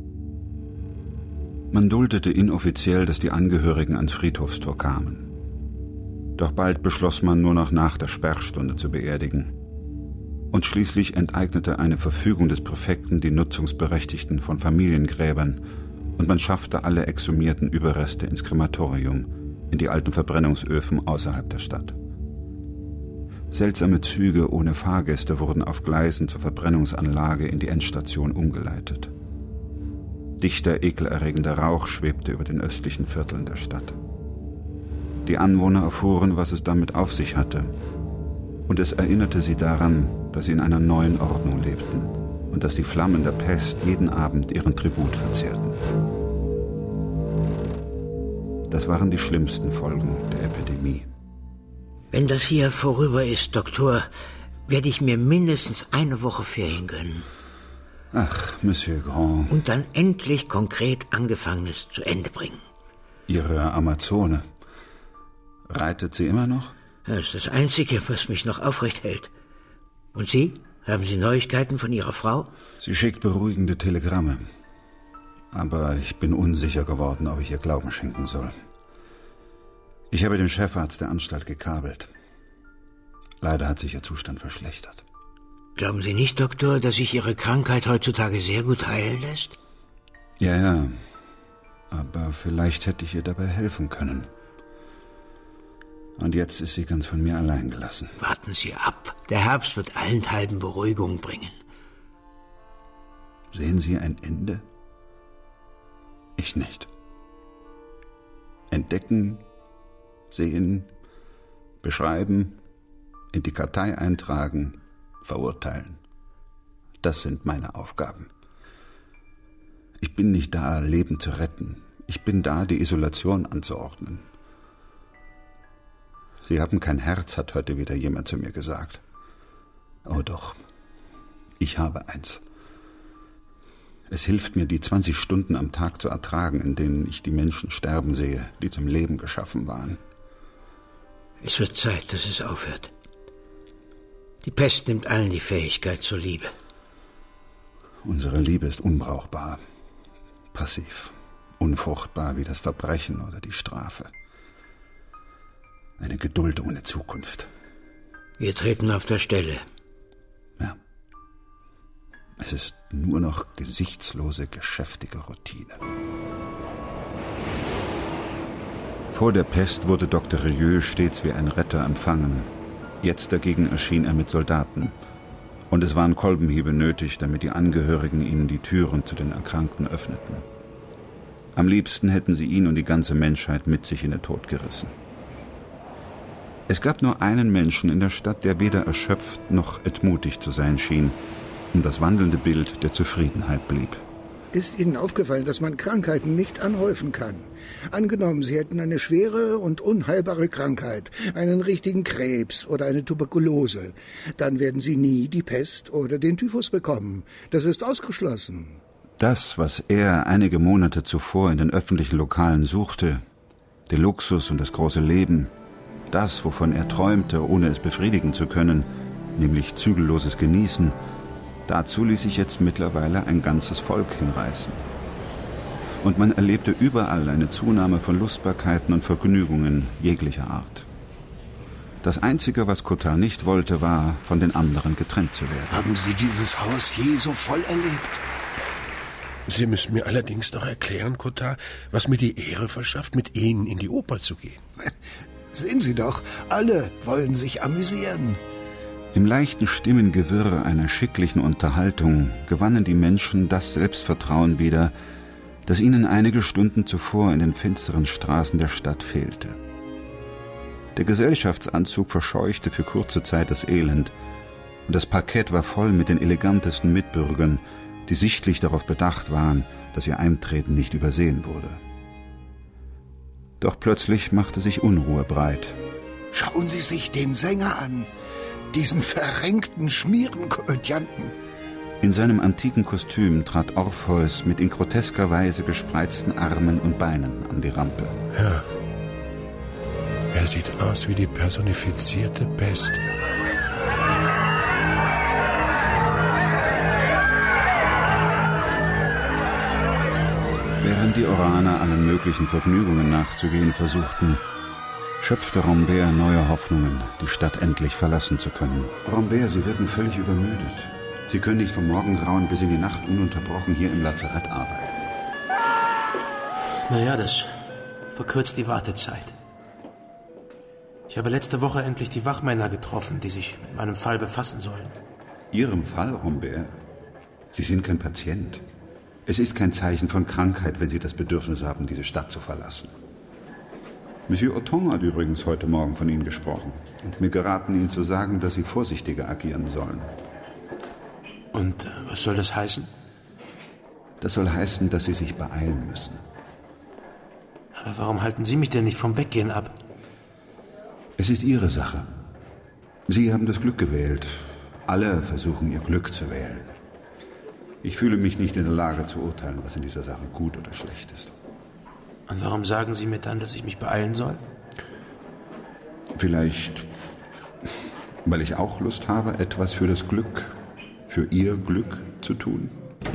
Man duldete inoffiziell, dass die Angehörigen ans Friedhofstor kamen. Doch bald beschloss man, nur noch nach der Sperrstunde zu beerdigen. Und schließlich enteignete eine Verfügung des Präfekten die Nutzungsberechtigten von Familiengräbern und man schaffte alle exhumierten Überreste ins Krematorium, in die alten Verbrennungsöfen außerhalb der Stadt. Seltsame Züge ohne Fahrgäste wurden auf Gleisen zur Verbrennungsanlage in die Endstation umgeleitet. Dichter, ekelerregender Rauch schwebte über den östlichen Vierteln der Stadt. Die Anwohner erfuhren, was es damit auf sich hatte. Und es erinnerte sie daran, dass sie in einer neuen Ordnung lebten und dass die Flammen der Pest jeden Abend ihren Tribut verzehrten. Das waren die schlimmsten Folgen der Epidemie. Wenn das hier vorüber ist, Doktor, werde ich mir mindestens eine Woche Ferien gönnen. Ach, Monsieur Grand. Und dann endlich konkret Angefangenes zu Ende bringen. Ihre Amazone. Reitet sie immer noch? Das ist das Einzige, was mich noch aufrecht hält. Und Sie? Haben Sie Neuigkeiten von Ihrer Frau? Sie schickt beruhigende Telegramme. Aber ich bin unsicher geworden, ob ich ihr Glauben schenken soll. Ich habe den Chefarzt der Anstalt gekabelt. Leider hat sich ihr Zustand verschlechtert. Glauben Sie nicht, Doktor, dass sich Ihre Krankheit heutzutage sehr gut heilen lässt? Ja, ja. Aber vielleicht hätte ich ihr dabei helfen können. Und jetzt ist sie ganz von mir allein gelassen. Warten Sie ab. Der Herbst wird allenthalben Beruhigung bringen. Sehen Sie ein Ende? Ich nicht. Entdecken, sehen, beschreiben, in die Kartei eintragen, verurteilen. Das sind meine Aufgaben. Ich bin nicht da, Leben zu retten. Ich bin da, die Isolation anzuordnen. Sie haben kein Herz, hat heute wieder jemand zu mir gesagt. Oh doch, ich habe eins. Es hilft mir, die zwanzig Stunden am Tag zu ertragen, in denen ich die Menschen sterben sehe, die zum Leben geschaffen waren. Es wird Zeit, dass es aufhört. Die Pest nimmt allen die Fähigkeit zur Liebe. Unsere Liebe ist unbrauchbar, passiv, unfruchtbar wie das Verbrechen oder die Strafe. Eine Geduld ohne Zukunft. Wir treten auf der Stelle. Ja. Es ist nur noch gesichtslose, geschäftige Routine. Vor der Pest wurde Doktor Rieu stets wie ein Retter empfangen. Jetzt dagegen erschien er mit Soldaten. Und es waren Kolbenhiebe nötig, damit die Angehörigen ihnen die Türen zu den Erkrankten öffneten. Am liebsten hätten sie ihn und die ganze Menschheit mit sich in den Tod gerissen. Es gab nur einen Menschen in der Stadt, der weder erschöpft noch entmutigt zu sein schien und das wandelnde Bild der Zufriedenheit blieb. Ist Ihnen aufgefallen, dass man Krankheiten nicht anhäufen kann? Angenommen, Sie hätten eine schwere und unheilbare Krankheit, einen richtigen Krebs oder eine Tuberkulose, dann werden Sie nie die Pest oder den Typhus bekommen. Das ist ausgeschlossen. Das, was er einige Monate zuvor in den öffentlichen Lokalen suchte, den Luxus und das große Leben, das, wovon er träumte, ohne es befriedigen zu können, nämlich zügelloses Genießen, dazu ließ sich jetzt mittlerweile ein ganzes Volk hinreißen. Und man erlebte überall eine Zunahme von Lustbarkeiten und Vergnügungen jeglicher Art. Das Einzige, was Cottard nicht wollte, war, von den anderen getrennt zu werden. Haben Sie dieses Haus je so voll erlebt? Sie müssen mir allerdings noch erklären, Cottard, was mir die Ehre verschafft, mit Ihnen in die Oper zu gehen. Sehen Sie doch, alle wollen sich amüsieren. Im leichten Stimmengewirr einer schicklichen Unterhaltung gewannen die Menschen das Selbstvertrauen wieder, das ihnen einige Stunden zuvor in den finsteren Straßen der Stadt fehlte. Der Gesellschaftsanzug verscheuchte für kurze Zeit das Elend, und das Parkett war voll mit den elegantesten Mitbürgern, die sichtlich darauf bedacht waren, dass ihr Eintreten nicht übersehen wurde. Doch plötzlich machte sich Unruhe breit. Schauen Sie sich den Sänger an, diesen verrenkten Schmierenkomödianten. In seinem antiken Kostüm trat Orpheus mit in grotesker Weise gespreizten Armen und Beinen an die Rampe. Ja, er sieht aus wie die personifizierte Pest. Während die Oraner allen möglichen Vergnügungen nachzugehen versuchten, schöpfte Rambert neue Hoffnungen, die Stadt endlich verlassen zu können. Rambert, Sie wirken völlig übermüdet. Sie können nicht vom Morgengrauen bis in die Nacht ununterbrochen hier im Lazarett arbeiten. Naja, das verkürzt die Wartezeit. Ich habe letzte Woche endlich die Wachmänner getroffen, die sich mit meinem Fall befassen sollen. Ihrem Fall, Rambert? Sie sind kein Patient. Es ist kein Zeichen von Krankheit, wenn Sie das Bedürfnis haben, diese Stadt zu verlassen. Monsieur Auton hat übrigens heute Morgen von Ihnen gesprochen und mir geraten, Ihnen zu sagen, dass Sie vorsichtiger agieren sollen. Und äh, was soll das heißen? Das soll heißen, dass Sie sich beeilen müssen. Aber warum halten Sie mich denn nicht vom Weggehen ab? Es ist Ihre Sache. Sie haben das Glück gewählt. Alle versuchen, ihr Glück zu wählen. Ich fühle mich nicht in der Lage zu urteilen, was in dieser Sache gut oder schlecht ist. Und warum sagen Sie mir dann, dass ich mich beeilen soll? Vielleicht, Weil ich auch Lust habe, etwas für das Glück, für Ihr Glück zu tun.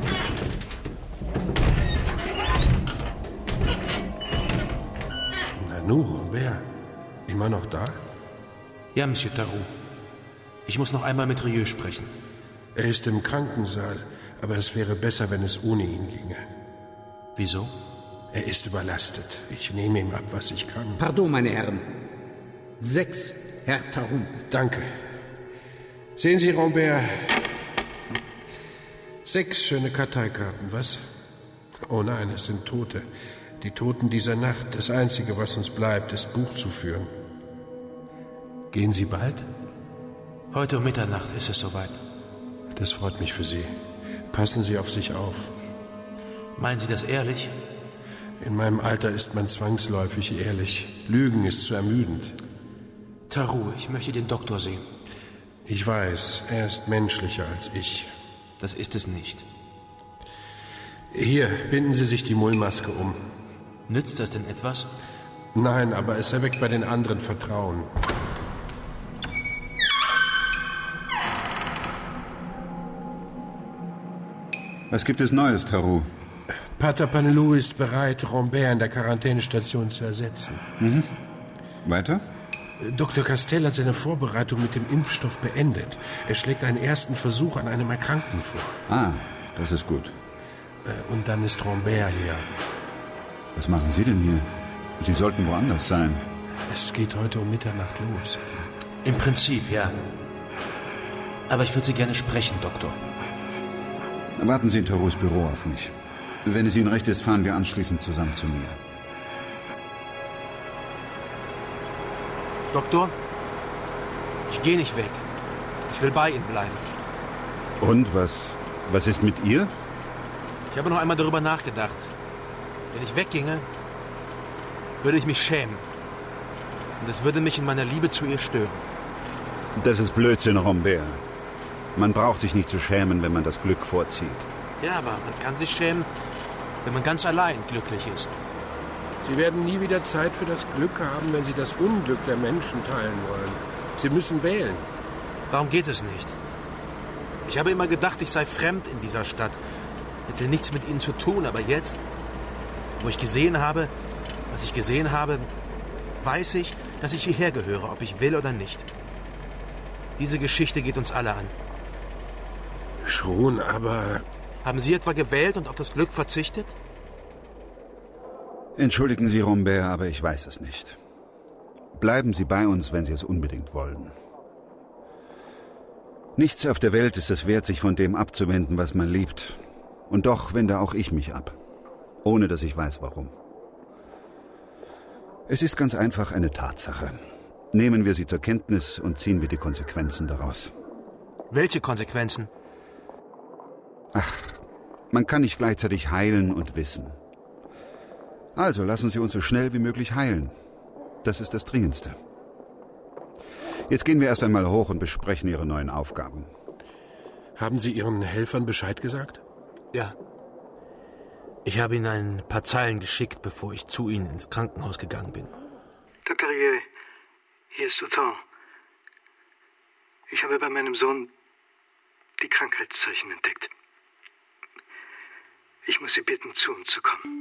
Nanu, Robert, immer noch da? Ja, Monsieur Tarot. Ich muss noch einmal mit Rieu sprechen. Er ist im Krankensaal, aber es wäre besser, wenn es ohne ihn ginge. Wieso? Er ist überlastet. Ich nehme ihm ab, was ich kann. Pardon, meine Herren. Sechs, Herr Tarot. Danke. Sehen Sie, Robert, sechs schöne Karteikarten, was? Oh nein, es sind Tote. Die Toten dieser Nacht. Das Einzige, was uns bleibt, ist Buch zu führen. Gehen Sie bald? Heute um Mitternacht ist es soweit. Das freut mich für Sie. Passen Sie auf sich auf. Meinen Sie das ehrlich? In meinem Alter ist man zwangsläufig ehrlich. Lügen ist zu ermüdend. Tarot, ich möchte den Doktor sehen. Ich weiß, er ist menschlicher als ich. Das ist es nicht. Hier, binden Sie sich die Mullmaske um. Nützt das denn etwas? Nein, aber es erweckt bei den anderen Vertrauen. Was gibt es Neues, Tarot? Pater Panelou ist bereit, Robert in der Quarantänestation zu ersetzen. Mhm. Weiter? Doktor Castell hat seine Vorbereitung mit dem Impfstoff beendet. Er schlägt einen ersten Versuch an einem Erkrankten vor. Ah, das ist gut. Und dann ist Robert hier. Was machen Sie denn hier? Sie sollten woanders sein. Es geht heute um Mitternacht los. Im Prinzip, ja. Aber ich würde Sie gerne sprechen, Doktor. Warten Sie in Tarots Büro auf mich. Wenn es Ihnen recht ist, fahren wir anschließend zusammen zu mir. Doktor, ich gehe nicht weg. Ich will bei Ihnen bleiben. Und was, was ist mit ihr? Ich habe noch einmal darüber nachgedacht. Wenn ich wegginge, würde ich mich schämen. Und es würde mich in meiner Liebe zu ihr stören. Das ist Blödsinn, Robert. Man braucht sich nicht zu schämen, wenn man das Glück vorzieht. Ja, aber man kann sich schämen, wenn man ganz allein glücklich ist. Sie werden nie wieder Zeit für das Glück haben, wenn Sie das Unglück der Menschen teilen wollen. Sie müssen wählen. Darum geht es nicht. Ich habe immer gedacht, ich sei fremd in dieser Stadt. Hätte nichts mit Ihnen zu tun, aber jetzt, wo ich gesehen habe, was ich gesehen habe, weiß ich, dass ich hierher gehöre, ob ich will oder nicht. Diese Geschichte geht uns alle an. Schon, aber... Haben Sie etwa gewählt und auf das Glück verzichtet? Entschuldigen Sie, Robert, aber ich weiß es nicht. Bleiben Sie bei uns, wenn Sie es unbedingt wollen. Nichts auf der Welt ist es wert, sich von dem abzuwenden, was man liebt. Und doch wende auch ich mich ab, ohne dass ich weiß, warum. Es ist ganz einfach eine Tatsache. Nehmen wir sie zur Kenntnis und ziehen wir die Konsequenzen daraus. Welche Konsequenzen? Ach, man kann nicht gleichzeitig heilen und wissen. Also lassen Sie uns so schnell wie möglich heilen. Das ist das Dringendste. Jetzt gehen wir erst einmal hoch und besprechen Ihre neuen Aufgaben. Haben Sie Ihren Helfern Bescheid gesagt? Ja. Ich habe Ihnen ein paar Zeilen geschickt, bevor ich zu Ihnen ins Krankenhaus gegangen bin. Doktor Rieu, hier ist Doutan. Ich habe bei meinem Sohn die Krankheitszeichen entdeckt. Ich muss Sie bitten, zu uns zu kommen.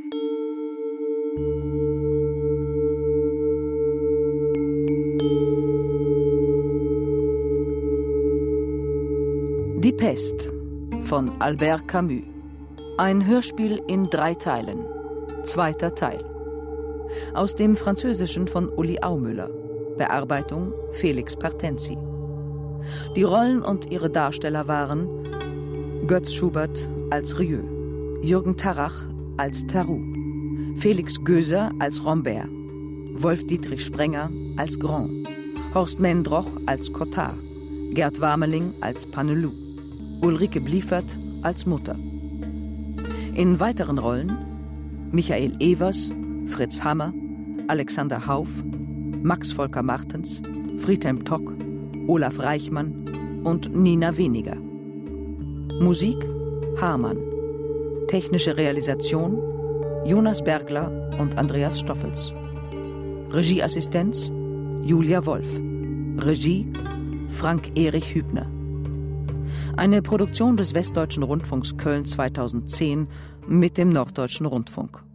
Die Pest von Albert Camus. Ein Hörspiel in drei Teilen. Zweiter Teil. Aus dem Französischen von Uli Aumüller. Bearbeitung Felix Pertensi. Die Rollen und ihre Darsteller waren Götz Schubert als Rieu, Jürgen Tarach als Tarou, Felix Göser als Robert, Wolf-Dietrich Sprenger als Grand, Horst Mendroch als Cottard, Gerd Warmeling als Panelou, Ulrike Bliefert als Mutter. In weiteren Rollen Michael Evers, Fritz Hammer, Alexander Hauff, Max Volker Martens, Friedhelm Tock, Olaf Reichmann und Nina Weniger. Musik Hamann. Technische Realisation Jonas Bergler und Andreas Stoffels. Regieassistenz Julia Wolf. Regie Frank Erich Hübner. Eine Produktion des Westdeutschen Rundfunks Köln zweitausendzehn mit dem Norddeutschen Rundfunk.